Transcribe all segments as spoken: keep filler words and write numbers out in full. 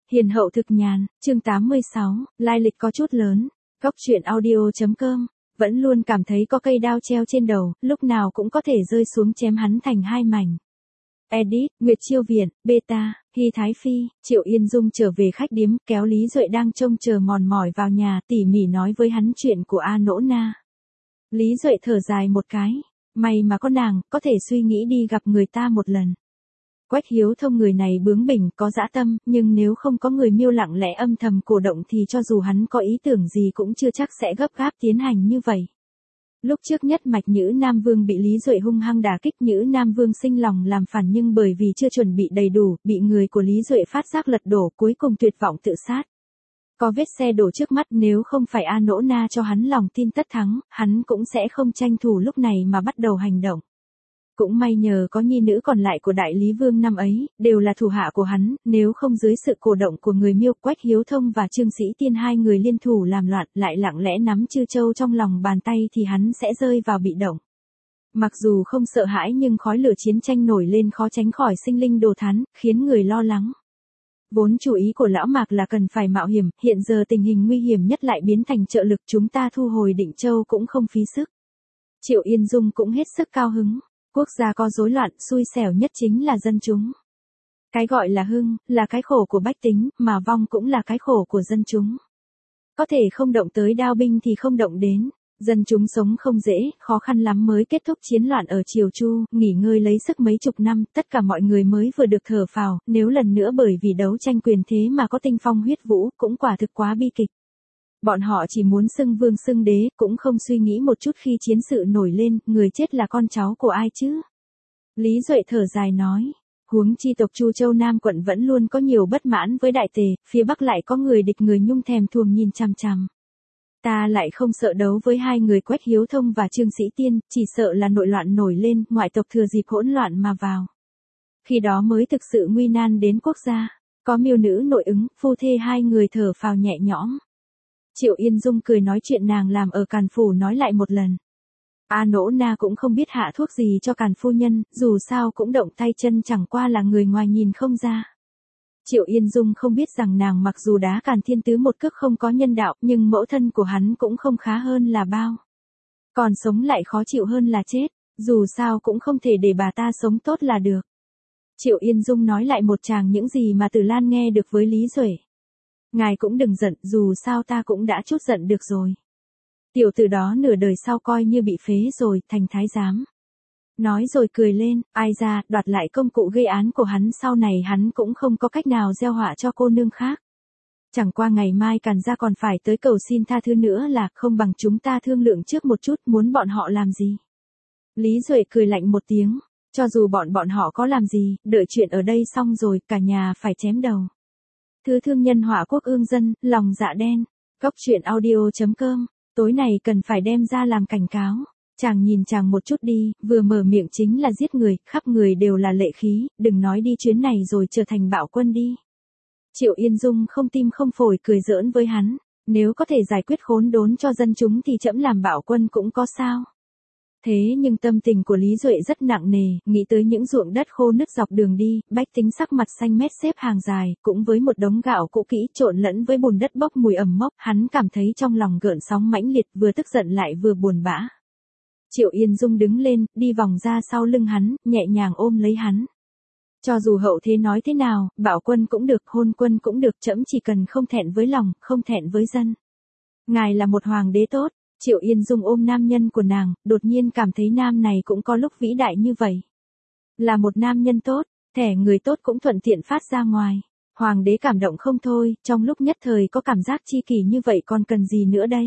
Hiền hậu thực nhàn, chương tám mươi sáu, lai lịch có chút lớn. Góc truyện audio.com, vẫn luôn cảm thấy có cây đao treo trên đầu, lúc nào cũng có thể rơi xuống chém hắn thành hai mảnh. Edit, Nguyệt Chiêu Viện, Beta, Hy Thái Phi, Triệu Yên Dung trở về khách điếm, kéo Lý Duệ đang trông chờ mòn mỏi vào nhà, tỉ mỉ nói với hắn chuyện của A Nỗ Na. Lý Duệ thở dài một cái, may mà có nàng, có thể suy nghĩ đi gặp người ta một lần. Quách Hiếu Thông người này bướng bỉnh, có dã tâm, nhưng nếu không có người Miêu lặng lẽ âm thầm cổ động thì cho dù hắn có ý tưởng gì cũng chưa chắc sẽ gấp gáp tiến hành như vậy. Lúc trước nhất mạch Nhữ Nam Vương bị Lý Duệ hung hăng đả kích, Nhữ Nam Vương sinh lòng làm phản nhưng bởi vì chưa chuẩn bị đầy đủ, bị người của Lý Duệ phát giác lật đổ, cuối cùng tuyệt vọng tự sát. Có vết xe đổ trước mắt, nếu không phải A Nỗ Na cho hắn lòng tin tất thắng, hắn cũng sẽ không tranh thủ lúc này mà bắt đầu hành động. Cũng may nhờ có nhi nữ còn lại của Đại Lý Vương năm ấy, đều là thủ hạ của hắn, nếu không dưới sự cổ động của người Miêu, Quách Hiếu Thông và Trương Sĩ Tiên hai người liên thủ làm loạn, lại lặng lẽ nắm Chư Châu trong lòng bàn tay thì hắn sẽ rơi vào bị động. Mặc dù không sợ hãi nhưng khói lửa chiến tranh nổi lên khó tránh khỏi sinh linh đồ thán, khiến người lo lắng. Vốn chủ ý của lão Mạc là cần phải mạo hiểm, hiện giờ tình hình nguy hiểm nhất lại biến thành trợ lực, chúng ta thu hồi Định Châu cũng không phí sức. Triệu Yên Dung cũng hết sức cao hứng. Quốc gia có rối loạn, xui xẻo nhất chính là dân chúng. Cái gọi là hưng, là cái khổ của bách tính, mà vong cũng là cái khổ của dân chúng. Có thể không động tới đao binh thì không động đến. Dân chúng sống không dễ, khó khăn lắm mới kết thúc chiến loạn ở Triều Chu, nghỉ ngơi lấy sức mấy chục năm, tất cả mọi người mới vừa được thở phào, nếu lần nữa bởi vì đấu tranh quyền thế mà có tinh phong huyết vũ, cũng quả thực quá bi kịch. Bọn họ chỉ muốn xưng vương xưng đế, cũng không suy nghĩ một chút khi chiến sự nổi lên, người chết là con cháu của ai chứ? Lý Duệ thở dài nói, huống chi tộc Chu Châu Nam quận vẫn luôn có nhiều bất mãn với Đại Tề, phía Bắc lại có người địch người Nhung thèm thuồng nhìn chằm chằm. Ta lại không sợ đấu với hai người Quách Hiếu Thông và Trương Sĩ Tiên, chỉ sợ là nội loạn nổi lên, ngoại tộc thừa dịp hỗn loạn mà vào. Khi đó mới thực sự nguy nan đến quốc gia. Có Miêu nữ nội ứng, phu thê hai người thở phào nhẹ nhõm. Triệu Yên Dung cười nói chuyện nàng làm ở Càn Phủ nói lại một lần. A Nỗ Na cũng không biết hạ thuốc gì cho Càn phu nhân, dù sao cũng động tay chân, chẳng qua là người ngoài nhìn không ra. Triệu Yên Dung không biết rằng nàng mặc dù đá Càn Thiên Tứ một cước không có nhân đạo, nhưng mẫu thân của hắn cũng không khá hơn là bao. Còn sống lại khó chịu hơn là chết, dù sao cũng không thể để bà ta sống tốt là được. Triệu Yên Dung nói lại một tràng những gì mà Tử Lan nghe được với Lý Duệ. Ngài cũng đừng giận, dù sao ta cũng đã chút giận được rồi. Tiểu tử đó nửa đời sau coi như bị phế rồi, thành thái giám. Nói rồi cười lên, ai ra, đoạt lại công cụ gây án của hắn, sau này hắn cũng không có cách nào gieo họa cho cô nương khác. Chẳng qua ngày mai Càn gia còn phải tới cầu xin tha thứ nữa là, không bằng chúng ta thương lượng trước một chút, muốn bọn họ làm gì. Lý Duệ cười lạnh một tiếng, cho dù bọn bọn họ có làm gì, đợi chuyện ở đây xong rồi, cả nhà phải chém đầu. Thứ thương nhân họa quốc ương dân, lòng dạ đen. Góc truyện audio.com, tối này cần phải đem ra làm cảnh cáo. Chàng nhìn chàng một chút đi, vừa mở miệng chính là giết người, khắp người đều là lệ khí, đừng nói đi chuyến này rồi trở thành bạo quân đi. Triệu Yên Dung không tim không phổi cười giỡn với hắn, nếu có thể giải quyết khốn đốn cho dân chúng thì trẫm làm bạo quân cũng có sao. Thế nhưng tâm tình của Lý Duệ rất nặng nề, nghĩ tới những ruộng đất khô nứt dọc đường đi, bách tính sắc mặt xanh mét xếp hàng dài, cũng với một đống gạo cũ kỹ trộn lẫn với bùn đất bốc mùi ẩm mốc, hắn cảm thấy trong lòng gợn sóng mãnh liệt, vừa tức giận lại vừa buồn bã. Triệu Yên Dung đứng lên, đi vòng ra sau lưng hắn, nhẹ nhàng ôm lấy hắn. Cho dù hậu thế nói thế nào, bạo quân cũng được, hôn quân cũng được, trẫm chỉ cần không thẹn với lòng, không thẹn với dân. Ngài là một hoàng đế tốt. Triệu Yên Dung ôm nam nhân của nàng, đột nhiên cảm thấy nam này cũng có lúc vĩ đại như vậy. Là một nam nhân tốt, thẻ người tốt cũng thuận tiện phát ra ngoài. Hoàng đế cảm động không thôi, trong lúc nhất thời có cảm giác chi kỷ như vậy còn cần gì nữa đây.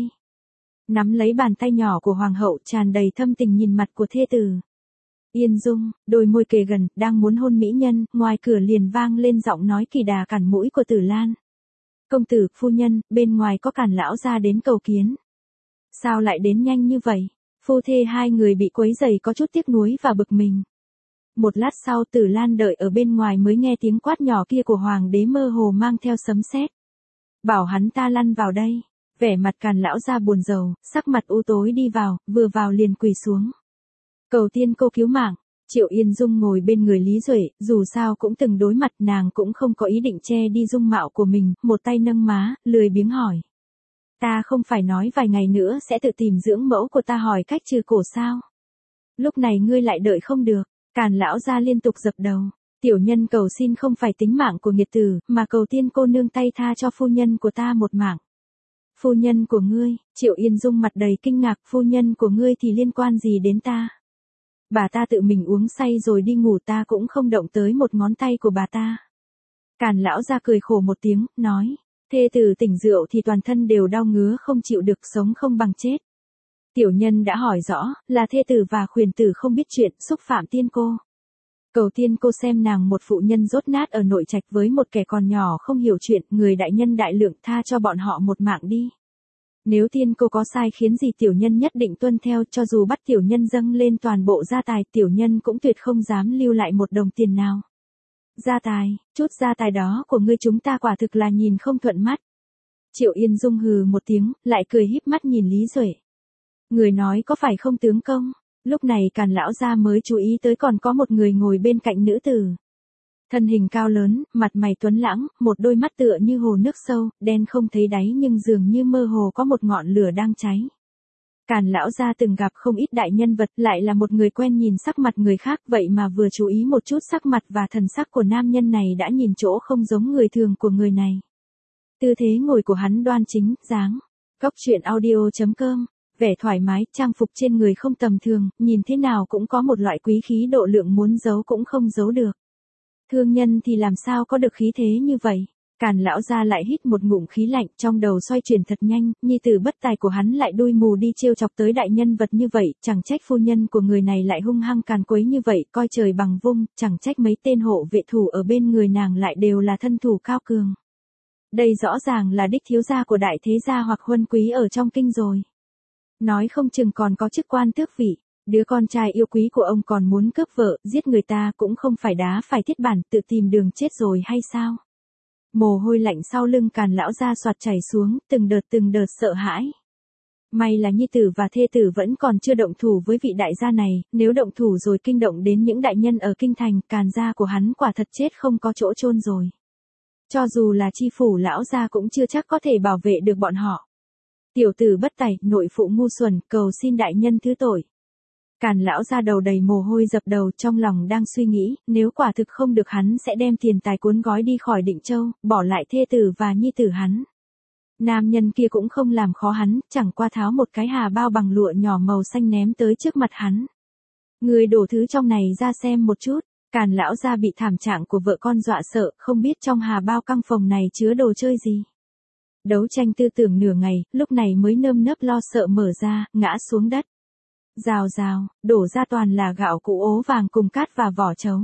Nắm lấy bàn tay nhỏ của hoàng hậu, tràn đầy thâm tình nhìn mặt của thê tử. Yên Dung, đôi môi kề gần, đang muốn hôn mỹ nhân, ngoài cửa liền vang lên giọng nói kỳ đà cản mũi của Tử Lan. Công tử, phu nhân, bên ngoài có Càn lão ra đến cầu kiến. Sao lại đến nhanh như vậy? Phu thê hai người bị quấy rầy có chút tiếc nuối và bực mình. Một lát sau Tử Lan đợi ở bên ngoài mới nghe tiếng quát nhỏ kia của hoàng đế mơ hồ mang theo sấm sét. Bảo hắn ta lăn vào đây. Vẻ mặt Càn lão ra buồn rầu, sắc mặt u tối đi vào, vừa vào liền quỳ xuống. Cầu tiên cô cứu mạng, Triệu Yên Dung ngồi bên người Lý Duệ, dù sao cũng từng đối mặt, nàng cũng không có ý định che đi dung mạo của mình, một tay nâng má, lười biếng hỏi. Ta không phải nói vài ngày nữa sẽ tự tìm dưỡng mẫu của ta hỏi cách trừ cổ sao? Lúc này ngươi lại đợi không được, Càn lão gia liên tục dập đầu. Tiểu nhân cầu xin không phải tính mạng của nghiệt tử, mà cầu tiên cô nương tay tha cho phu nhân của ta một mạng. Phu nhân của ngươi, Triệu Yên Dung mặt đầy kinh ngạc, phu nhân của ngươi thì liên quan gì đến ta? Bà ta tự mình uống say rồi đi ngủ, ta cũng không động tới một ngón tay của bà ta. Càn lão gia cười khổ một tiếng, nói, thê tử tỉnh rượu thì toàn thân đều đau ngứa không chịu được, sống không bằng chết. Tiểu nhân đã hỏi rõ, là thê tử và khuyển tử không biết chuyện, xúc phạm tiên cô. Cầu tiên cô xem nàng một phụ nhân rốt nát ở nội trạch với một kẻ còn nhỏ không hiểu chuyện, người đại nhân đại lượng, tha cho bọn họ một mạng đi. Nếu tiên cô có sai khiến gì tiểu nhân nhất định tuân theo, cho dù bắt tiểu nhân dâng lên toàn bộ gia tài, tiểu nhân cũng tuyệt không dám lưu lại một đồng tiền nào. Gia tài, chút gia tài đó của ngươi chúng ta quả thực là nhìn không thuận mắt. Triệu Yên Dung hừ một tiếng, lại cười híp mắt nhìn Lý Duệ. Người nói có phải không tướng công? Lúc này Càn lão gia mới chú ý tới còn có một người ngồi bên cạnh nữ tử. Thân hình cao lớn, mặt mày tuấn lãng, một đôi mắt tựa như hồ nước sâu, đen không thấy đáy nhưng dường như mơ hồ có một ngọn lửa đang cháy. Càn lão gia từng gặp không ít đại nhân vật, lại là một người quen nhìn sắc mặt người khác, vậy mà vừa chú ý một chút sắc mặt và thần sắc của nam nhân này đã nhìn chỗ không giống người thường của người này. Tư thế ngồi của hắn đoan chính, dáng. Cốc truyện audio chấm com, vẻ thoải mái, trang phục trên người không tầm thường, nhìn thế nào cũng có một loại quý khí độ lượng muốn giấu cũng không giấu được. Thương nhân thì làm sao có được khí thế như vậy? Càn lão gia lại hít một ngụm khí lạnh, trong đầu xoay chuyển thật nhanh, nhi tử bất tài của hắn lại đuôi mù đi trêu chọc tới đại nhân vật như vậy, chẳng trách phu nhân của người này lại hung hăng càn quấy như vậy, coi trời bằng vung, chẳng trách mấy tên hộ vệ thủ ở bên người nàng lại đều là thân thủ cao cường. Đây rõ ràng là đích thiếu gia của đại thế gia hoặc huân quý ở trong kinh rồi. Nói không chừng còn có chức quan tước vị. Đứa con trai yêu quý của ông còn muốn cướp vợ, giết người ta cũng không phải đá phải thiết bản, tự tìm đường chết rồi hay sao? Mồ hôi lạnh sau lưng Càn lão gia xoạt chảy xuống, từng đợt từng đợt sợ hãi. May là nhi tử và thê tử vẫn còn chưa động thủ với vị đại gia này, nếu động thủ rồi kinh động đến những đại nhân ở kinh thành, Càn gia của hắn quả thật chết không có chỗ chôn rồi. Cho dù là chi phủ lão gia cũng chưa chắc có thể bảo vệ được bọn họ. Tiểu tử bất tài, nội phụ ngu xuẩn, cầu xin đại nhân thứ tội. Càn lão gia đầu đầy mồ hôi dập đầu, trong lòng đang suy nghĩ, nếu quả thực không được hắn sẽ đem tiền tài cuốn gói đi khỏi Định Châu, bỏ lại thê tử và nhi tử hắn. Nam nhân kia cũng không làm khó hắn, chẳng qua tháo một cái hà bao bằng lụa nhỏ màu xanh ném tới trước mặt hắn. Người đổ thứ trong này ra xem một chút. Càn lão gia bị thảm trạng của vợ con dọa sợ, không biết trong hà bao căng phòng này chứa đồ chơi gì. Đấu tranh tư tưởng nửa ngày, lúc này mới nơm nớp lo sợ mở ra, ngã xuống đất. Rào rào, đổ ra toàn là gạo cũ ố vàng cùng cát và vỏ trấu.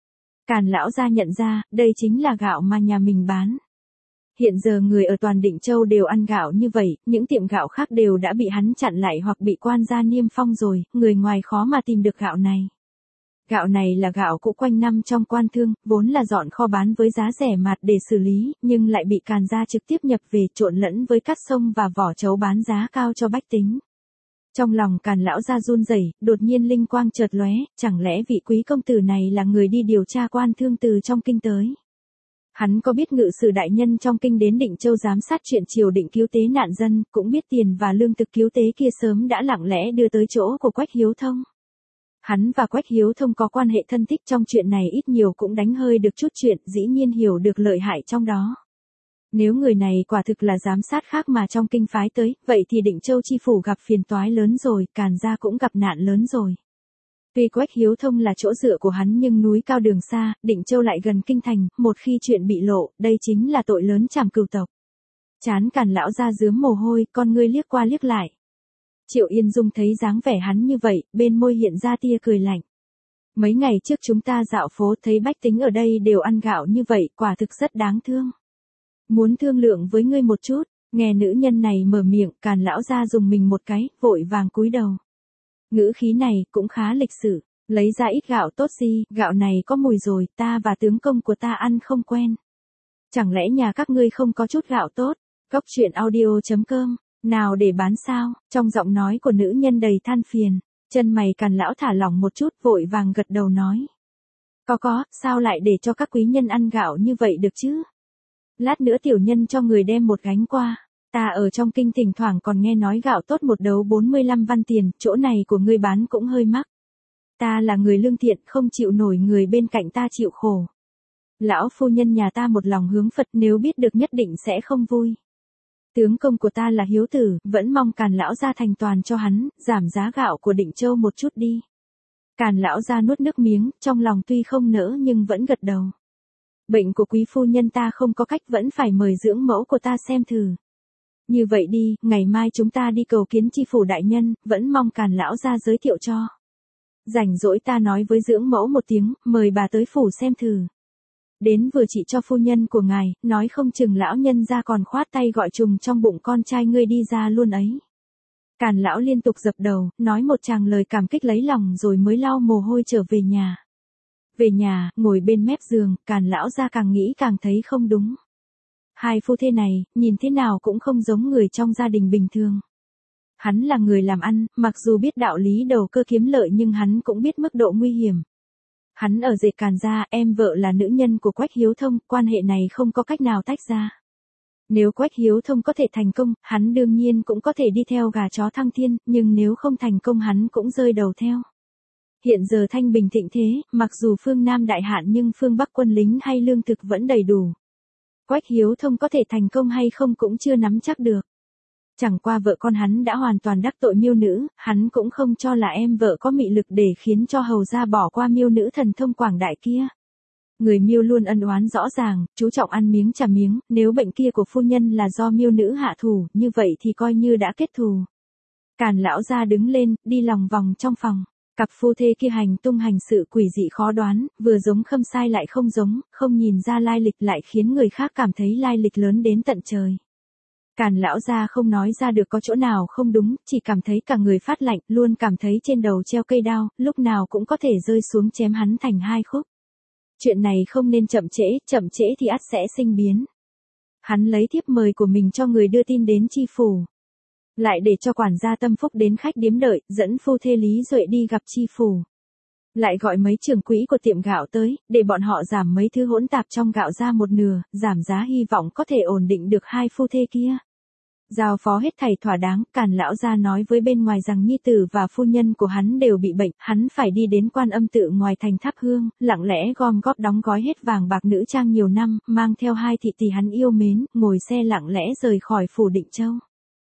Càn lão gia nhận ra, đây chính là gạo mà nhà mình bán. Hiện giờ người ở toàn Định Châu đều ăn gạo như vậy, những tiệm gạo khác đều đã bị hắn chặn lại hoặc bị quan gia niêm phong rồi, người ngoài khó mà tìm được gạo này. Gạo này là gạo cũ quanh năm trong quan thương, vốn là dọn kho bán với giá rẻ mạt để xử lý, nhưng lại bị Càn gia trực tiếp nhập về trộn lẫn với cát sông và vỏ trấu bán giá cao cho bách tính. Trong lòng Càn lão gia run rẩy, đột nhiên linh quang chợt lóe, chẳng lẽ vị quý công tử này là người đi điều tra quan thương từ trong kinh tới. Hắn có biết ngự sử đại nhân trong kinh đến Định Châu giám sát chuyện triều định cứu tế nạn dân, cũng biết tiền và lương thực cứu tế kia sớm đã lặng lẽ đưa tới chỗ của Quách Hiếu Thông. Hắn và Quách Hiếu Thông có quan hệ thân thích trong chuyện này, ít nhiều cũng đánh hơi được chút chuyện, dĩ nhiên hiểu được lợi hại trong đó. Nếu người này quả thực là giám sát khác mà trong kinh phái tới, vậy thì Định Châu chi phủ gặp phiền toái lớn rồi, Càn gia cũng gặp nạn lớn rồi. Tuy Quách Hiếu Thông là chỗ dựa của hắn nhưng núi cao đường xa, Định Châu lại gần kinh thành, một khi chuyện bị lộ, đây chính là tội lớn trảm cửu tộc. Chán Càn lão ra rướm mồ hôi, con ngươi liếc qua liếc lại. Triệu Yên Dung thấy dáng vẻ hắn như vậy, bên môi hiện ra tia cười lạnh. Mấy ngày trước chúng ta dạo phố thấy bách tính ở đây đều ăn gạo như vậy, quả thực rất đáng thương. Muốn thương lượng với ngươi một chút, nghe nữ nhân này mở miệng, Càn lão ra dùng mình một cái, vội vàng cúi đầu. Ngữ khí này cũng khá lịch sự, lấy ra ít gạo tốt gì, gạo này có mùi rồi, ta và tướng công của ta ăn không quen. Chẳng lẽ nhà các ngươi không có chút gạo tốt? Cốc truyện audio chấm com, nào để bán sao? Trong giọng nói của nữ nhân đầy than phiền, Chân mày Càn lão thả lỏng một chút, vội vàng gật đầu nói. Có có, sao lại để cho các quý nhân ăn gạo như vậy được chứ? Lát nữa tiểu nhân cho người đem một gánh qua. Ta ở trong kinh thỉnh thoảng còn nghe nói gạo tốt một đấu bốn mươi lăm văn tiền, chỗ này của ngươi bán cũng hơi mắc. Ta là người lương thiện, không chịu nổi người bên cạnh ta chịu khổ. Lão phu nhân nhà ta một lòng hướng Phật, nếu biết được nhất định sẽ không vui. Tướng công của ta là hiếu tử, vẫn mong Càn lão gia thành toàn cho hắn, giảm giá gạo của Định Châu một chút đi. Càn lão gia nuốt nước miếng, trong lòng tuy không nỡ nhưng vẫn gật đầu. Bệnh của quý phu nhân ta không có cách, vẫn phải mời dưỡng mẫu của ta xem thử. Như vậy đi, ngày mai chúng ta đi cầu kiến tri phủ đại nhân, vẫn mong Càn lão gia giới thiệu cho. Rảnh rỗi ta nói với dưỡng mẫu một tiếng, mời bà tới phủ xem thử. Đến vừa chỉ cho phu nhân của ngài, nói không chừng lão nhân ra còn khoát tay gọi trùng trong bụng con trai ngươi đi ra luôn ấy. Càn lão liên tục dập đầu, nói một tràng lời cảm kích lấy lòng rồi mới lau mồ hôi trở về nhà. Về nhà, ngồi bên mép giường, Càn lão ra càng nghĩ càng thấy không đúng. Hai phu thê này, nhìn thế nào cũng không giống người trong gia đình bình thường. Hắn là người làm ăn, mặc dù biết đạo lý đầu cơ kiếm lợi nhưng hắn cũng biết mức độ nguy hiểm. Hắn ở dệt Càn gia, em vợ là nữ nhân của Quách Hiếu Thông, quan hệ này không có cách nào tách ra. Nếu Quách Hiếu Thông có thể thành công, hắn đương nhiên cũng có thể đi theo gà chó thăng thiên, nhưng nếu không thành công hắn cũng rơi đầu theo. Hiện giờ thanh bình thịnh thế, mặc dù phương Nam đại hạn nhưng phương Bắc quân lính hay lương thực vẫn đầy đủ. Quách Hiếu Thông có thể thành công hay không cũng chưa nắm chắc được. Chẳng qua vợ con hắn đã hoàn toàn đắc tội Miêu nữ, hắn cũng không cho là em vợ có mị lực để khiến cho hầu gia bỏ qua Miêu nữ thần thông quảng đại kia. Người Miêu luôn ân oán rõ ràng, chú trọng ăn miếng trả miếng, nếu bệnh kia của phu nhân là do Miêu nữ hạ thủ, như vậy thì coi như đã kết thù. Càn lão gia đứng lên, đi lòng vòng trong phòng. Cặp phu thê kia hành tung hành sự quỷ dị khó đoán, vừa giống Khâm Sai lại không giống, không nhìn ra lai lịch lại khiến người khác cảm thấy lai lịch lớn đến tận trời. Càn lão gia không nói ra được có chỗ nào không đúng, chỉ cảm thấy cả người phát lạnh, luôn cảm thấy trên đầu treo cây đao, lúc nào cũng có thể rơi xuống chém hắn thành hai khúc. Chuyện này không nên chậm trễ, chậm trễ thì ắt sẽ sinh biến. Hắn lấy thiếp mời của mình cho người đưa tin đến tri phủ. Lại để cho quản gia Tâm Phúc đến khách điếm đợi, dẫn phu thê Lý Duệ đi gặp tri phủ. Lại gọi mấy trưởng quỹ của tiệm gạo tới, để bọn họ giảm mấy thứ hỗn tạp trong gạo ra một nửa, giảm giá hy vọng có thể ổn định được hai phu thê kia. Giao phó hết thảy thỏa đáng, Càn lão gia nói với bên ngoài rằng nhi tử và phu nhân của hắn đều bị bệnh, hắn phải đi đến Quan Âm tự ngoài thành thắp hương, lặng lẽ gom góp đóng gói hết vàng bạc nữ trang nhiều năm, mang theo hai thị tỷ hắn yêu mến, ngồi xe lặng lẽ rời khỏi phủ Định Châu.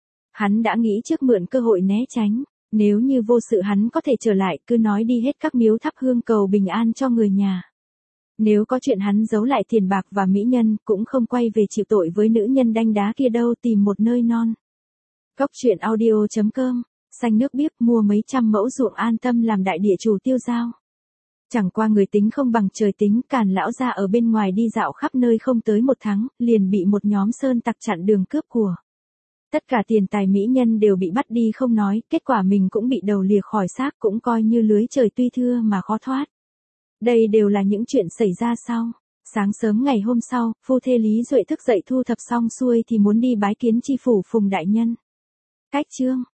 Hắn đã nghĩ trước mượn cơ hội né tránh, nếu như vô sự hắn có thể trở lại, cứ nói đi hết các miếu thắp hương cầu bình an cho người nhà. Nếu có chuyện hắn giấu lại tiền bạc và mỹ nhân, cũng không quay về chịu tội với nữ nhân đanh đá kia đâu, tìm một nơi non. Góc truyện audio chấm com, xanh nước biếc, mua mấy trăm mẫu ruộng an tâm làm đại địa chủ tiêu dao. Chẳng qua người tính không bằng trời tính, Càn lão gia ở bên ngoài đi dạo khắp nơi không tới một tháng, liền bị một nhóm sơn tặc chặn đường cướp của. Tất cả tiền tài mỹ nhân đều bị bắt đi không nói, kết quả mình cũng bị đầu lìa khỏi xác, cũng coi như lưới trời tuy thưa mà khó thoát. Đây đều là những chuyện xảy ra sau. Sáng sớm ngày hôm sau, phu thê Lý Duệ thức dậy thu thập xong xuôi thì muốn đi bái kiến tri phủ Phùng đại nhân. Cách chương